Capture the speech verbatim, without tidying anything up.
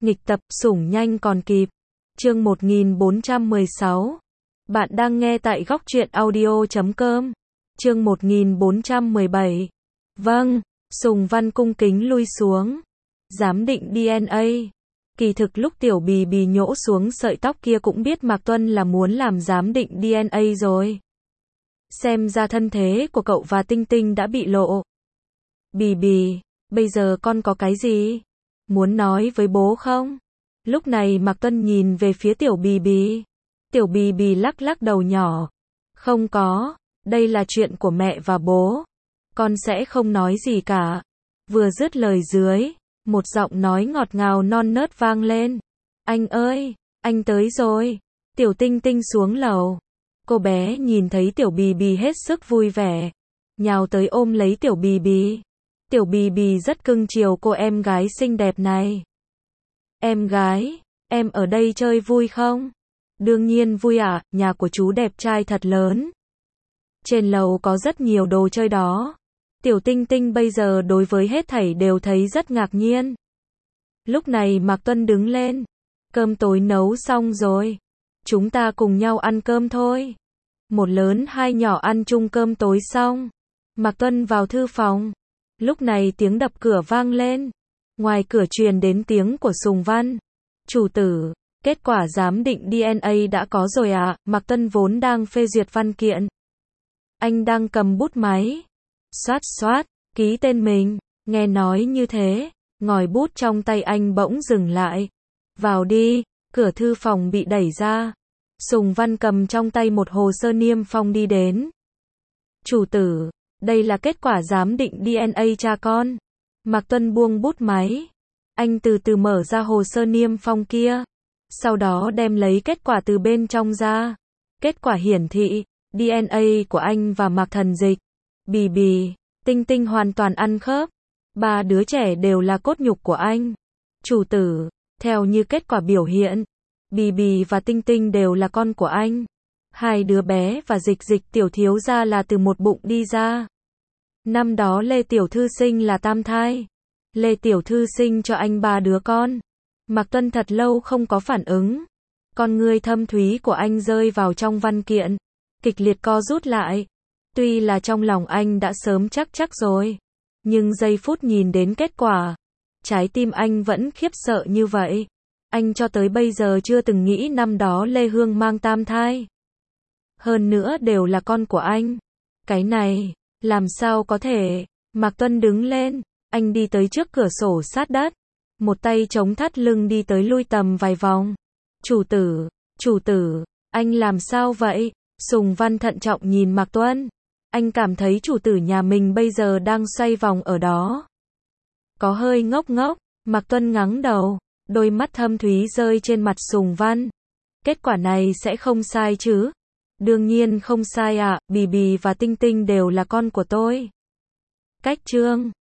Nghịch tập, sủng nhanh còn kịp. Chương một nghìn bốn trăm mười sáu. Bạn đang nghe tại góc truyện audio chấm com. Chương một nghìn bốn trăm mười bảy. Vâng, Sùng Văn cung kính lui xuống. Giám định đê en a. Kỳ thực lúc Tiểu Bì Bì nhổ xuống sợi tóc kia cũng biết Mạc Tuân là muốn làm giám định đê en a rồi. Xem ra thân thế của cậu và Tinh Tinh đã bị lộ. Bì Bì, bây giờ con có cái gì muốn nói với bố không? Lúc này Mạc Tuân nhìn về phía Tiểu Bì Bì. Tiểu Bì Bì lắc lắc đầu nhỏ. Không có, đây là chuyện của mẹ và bố. Con sẽ không nói gì cả. Vừa dứt lời dưới, một giọng nói ngọt ngào non nớt vang lên. Anh ơi, anh tới rồi. Tiểu Tinh Tinh xuống lầu. Cô bé nhìn thấy Tiểu Bì Bì hết sức vui vẻ. Nhào tới ôm lấy Tiểu Bì Bì. Tiểu Bì Bì rất cưng chiều cô em gái xinh đẹp này. Em gái, em ở đây chơi vui không? Đương nhiên vui ạ, à, nhà của chú đẹp trai thật lớn. Trên lầu có rất nhiều đồ chơi đó. Tiểu Tinh Tinh bây giờ đối với hết thảy đều thấy rất ngạc nhiên. Lúc này Mạc Tuân đứng lên. Cơm tối nấu xong rồi. Chúng ta cùng nhau ăn cơm thôi. Một lớn hai nhỏ ăn chung cơm tối xong. Mạc Tuân vào thư phòng. Lúc này tiếng đập cửa vang lên. Ngoài cửa truyền đến tiếng của Sùng Văn. Chủ tử, kết quả giám định đê en a đã có rồi ạ. À? Mạc Tuân vốn đang phê duyệt văn kiện. Anh đang cầm bút máy. Xoát xoát, ký tên mình. Nghe nói như thế, ngòi bút trong tay anh bỗng dừng lại. Vào đi, cửa thư phòng bị đẩy ra. Sùng Văn cầm trong tay một hồ sơ niêm phong đi đến. Chủ tử, đây là kết quả giám định đê en a cha con. Mạc Tuân buông bút máy. Anh từ từ mở ra hồ sơ niêm phong kia. Sau đó đem lấy kết quả từ bên trong ra. Kết quả hiển thị, đê en a của anh và Mạc Thần Dịch, Bì Bì, Tinh Tinh hoàn toàn ăn khớp. Ba đứa trẻ đều là cốt nhục của anh. Chủ tử, theo như kết quả biểu hiện, Bì Bì và Tinh Tinh đều là con của anh. Hai đứa bé và Dịch Dịch tiểu thiếu gia là từ một bụng đi ra. Năm đó Lê Tiểu Thư sinh là tam thai. Lê Tiểu Thư sinh cho anh ba đứa con. Mạc Tuân thật lâu không có phản ứng. Con ngươi thâm thúy của anh rơi vào trong văn kiện. Kịch liệt co rút lại. Tuy là trong lòng anh đã sớm chắc chắc rồi. Nhưng giây phút nhìn đến kết quả. Trái tim anh vẫn khiếp sợ như vậy. Anh cho tới bây giờ chưa từng nghĩ năm đó Lê Hương mang tam thai. Hơn nữa đều là con của anh. Cái này, làm sao có thể? Mạc Tuân đứng lên. Anh đi tới trước cửa sổ sát đất. Một tay chống thắt lưng đi tới lui tầm vài vòng. Chủ tử, chủ tử, anh làm sao vậy? Sùng Văn thận trọng nhìn Mạc Tuân. Anh cảm thấy chủ tử nhà mình bây giờ đang xoay vòng ở đó. Có hơi ngốc ngốc. Mạc Tuân ngắng đầu. Đôi mắt thâm thúy rơi trên mặt Sùng Văn. Kết quả này sẽ không sai chứ? Đương nhiên không sai ạ, à, Bì Bì và Tinh Tinh đều là con của tôi. Cách chương